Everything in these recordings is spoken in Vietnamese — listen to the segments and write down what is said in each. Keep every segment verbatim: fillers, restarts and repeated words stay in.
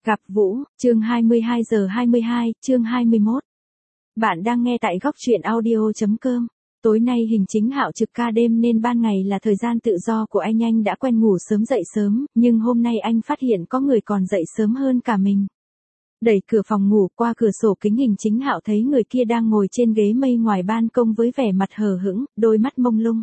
Gặp Vũ, chương hai mươi hai giờ hai mươi hai, chương hai mươi mốt. Bạn đang nghe tại góc truyện audio.com. Tối nay Hình Chính Hạo trực ca đêm nên ban ngày là thời gian tự do của anh. Anh đã quen ngủ sớm dậy sớm, nhưng hôm nay anh phát hiện có người còn dậy sớm hơn cả mình. Đẩy cửa phòng ngủ, qua cửa sổ kính Hình Chính Hạo thấy người kia đang ngồi trên ghế mây ngoài ban công với vẻ mặt hờ hững, đôi mắt mông lung.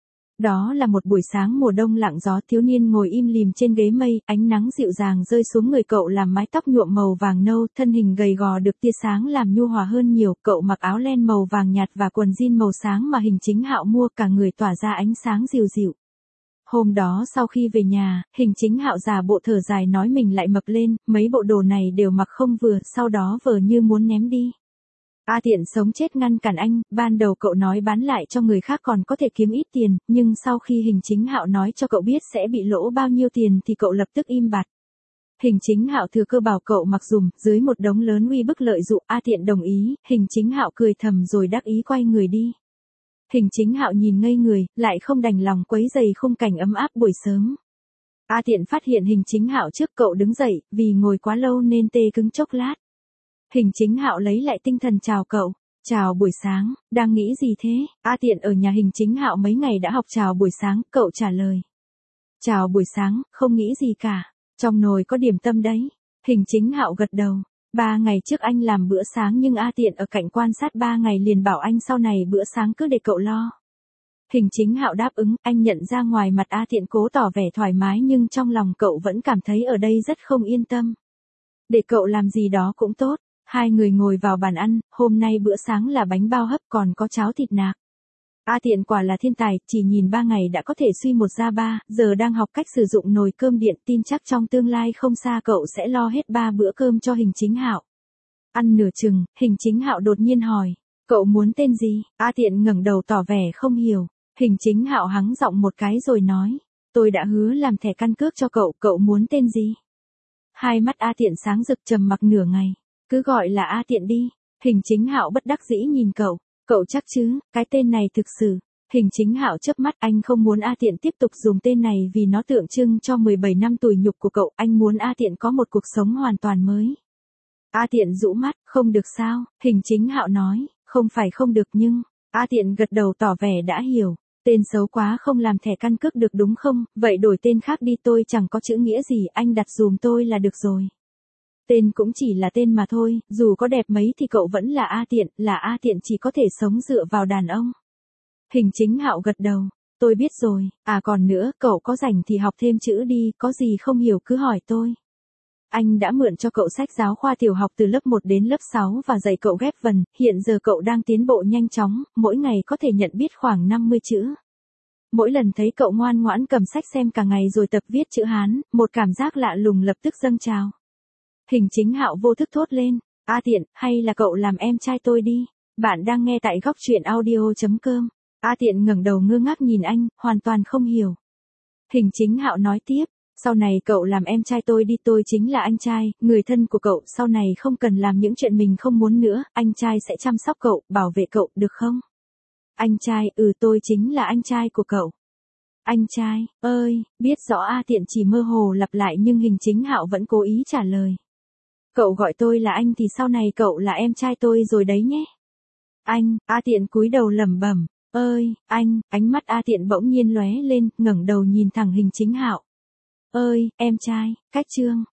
Đó là một buổi sáng mùa đông lặng gió, thiếu niên ngồi im lìm trên ghế mây, ánh nắng dịu dàng rơi xuống người cậu làm mái tóc nhuộm màu vàng nâu, thân hình gầy gò được tia sáng làm nhu hòa hơn nhiều, cậu mặc áo len màu vàng nhạt và quần jean màu sáng mà Hình Chính Hạo mua, cả người tỏa ra ánh sáng dịu dịu. Hôm đó sau khi về nhà, Hình Chính Hạo giả bộ thở dài nói mình lại mập lên, mấy bộ đồ này đều mặc không vừa, sau đó vờ như muốn ném đi. A Tiện sống chết ngăn cản anh, ban đầu cậu nói bán lại cho người khác còn có thể kiếm ít tiền, nhưng sau khi Hình Chính Hạo nói cho cậu biết sẽ bị lỗ bao nhiêu tiền thì cậu lập tức im bặt. Hình Chính Hạo thừa cơ bảo cậu mặc dùm, dưới một đống lớn uy bức lợi dụ, A Tiện đồng ý, Hình Chính Hạo cười thầm rồi đắc ý quay người đi. Hình Chính Hạo nhìn ngây người, lại không đành lòng quấy rầy khung cảnh ấm áp buổi sớm. A Tiện phát hiện Hình Chính Hạo trước cậu đứng dậy, vì ngồi quá lâu nên tê cứng chốc lát. Hình Chính Hạo lấy lại tinh thần chào cậu. Chào buổi sáng, đang nghĩ gì thế? A Tiện ở nhà Hình Chính Hạo mấy ngày đã học chào buổi sáng, cậu trả lời. Chào buổi sáng, không nghĩ gì cả. Trong nồi có điểm tâm đấy. Hình Chính Hạo gật đầu. Ba ngày trước anh làm bữa sáng nhưng A Tiện ở cạnh quan sát ba ngày liền bảo anh sau này bữa sáng cứ để cậu lo. Hình Chính Hạo đáp ứng, anh nhận ra ngoài mặt A Tiện cố tỏ vẻ thoải mái nhưng trong lòng cậu vẫn cảm thấy ở đây rất không yên tâm. Để cậu làm gì đó cũng tốt. Hai người ngồi vào bàn ăn, hôm nay bữa sáng là bánh bao hấp còn có cháo thịt nạc. A Tiện quả là thiên tài, chỉ nhìn ba ngày đã có thể suy một ra ba, giờ đang học cách sử dụng nồi cơm điện, tin chắc trong tương lai không xa cậu sẽ lo hết ba bữa cơm cho Hình Chính Hạo. Ăn nửa chừng, Hình Chính Hạo đột nhiên hỏi, cậu muốn tên gì? A Tiện ngẩng đầu tỏ vẻ không hiểu. Hình Chính Hạo hắng giọng một cái rồi nói, tôi đã hứa làm thẻ căn cước cho cậu, cậu muốn tên gì? Hai mắt A Tiện sáng rực trầm mặc nửa ngày. Cứ gọi là A Tiện đi. Hình Chính Hạo bất đắc dĩ nhìn cậu. Cậu chắc chứ, cái tên này thực sự. Hình Chính Hạo chớp mắt, anh không muốn A Tiện tiếp tục dùng tên này vì nó tượng trưng cho mười bảy năm tủi nhục của cậu. Anh muốn A Tiện có một cuộc sống hoàn toàn mới. A Tiện rũ mắt, không được sao? Hình Chính Hạo nói, không phải không được nhưng. A Tiện gật đầu tỏ vẻ đã hiểu. Tên xấu quá không làm thẻ căn cước được đúng không? Vậy đổi tên khác đi, tôi chẳng có chữ nghĩa gì, anh đặt dùm tôi là được rồi. Tên cũng chỉ là tên mà thôi, dù có đẹp mấy thì cậu vẫn là A Tiện, là A Tiện chỉ có thể sống dựa vào đàn ông. Hình Chính Hạo gật đầu, tôi biết rồi, à còn nữa, cậu có rảnh thì học thêm chữ đi, có gì không hiểu cứ hỏi tôi. Anh đã mượn cho cậu sách giáo khoa tiểu học từ lớp một đến lớp sáu và dạy cậu ghép vần, hiện giờ cậu đang tiến bộ nhanh chóng, mỗi ngày có thể nhận biết khoảng năm mươi chữ. Mỗi lần thấy cậu ngoan ngoãn cầm sách xem cả ngày rồi tập viết chữ Hán, một cảm giác lạ lùng lập tức dâng trào. Hình Chính Hạo vô thức thốt lên, A Tiện, hay là cậu làm em trai tôi đi. Bạn đang nghe tại góc truyện audio.com. A Tiện ngẩng đầu ngơ ngác nhìn anh, hoàn toàn không hiểu. Hình Chính Hạo nói tiếp, sau này cậu làm em trai tôi đi, tôi chính là anh trai, người thân của cậu, sau này không cần làm những chuyện mình không muốn nữa, anh trai sẽ chăm sóc cậu, bảo vệ cậu, được không? Anh trai, ừ tôi chính là anh trai của cậu. Anh trai, ơi, biết rõ A Tiện chỉ mơ hồ lặp lại nhưng Hình Chính Hạo vẫn cố ý trả lời. Cậu gọi tôi là anh thì sau này cậu là em trai tôi rồi đấy nhé. Anh, A Tiện cúi đầu lẩm bẩm, ơi, anh, ánh mắt A Tiện bỗng nhiên lóe lên, ngẩng đầu nhìn thẳng Hình Chính Hạo. Ơi, em trai, cách chương.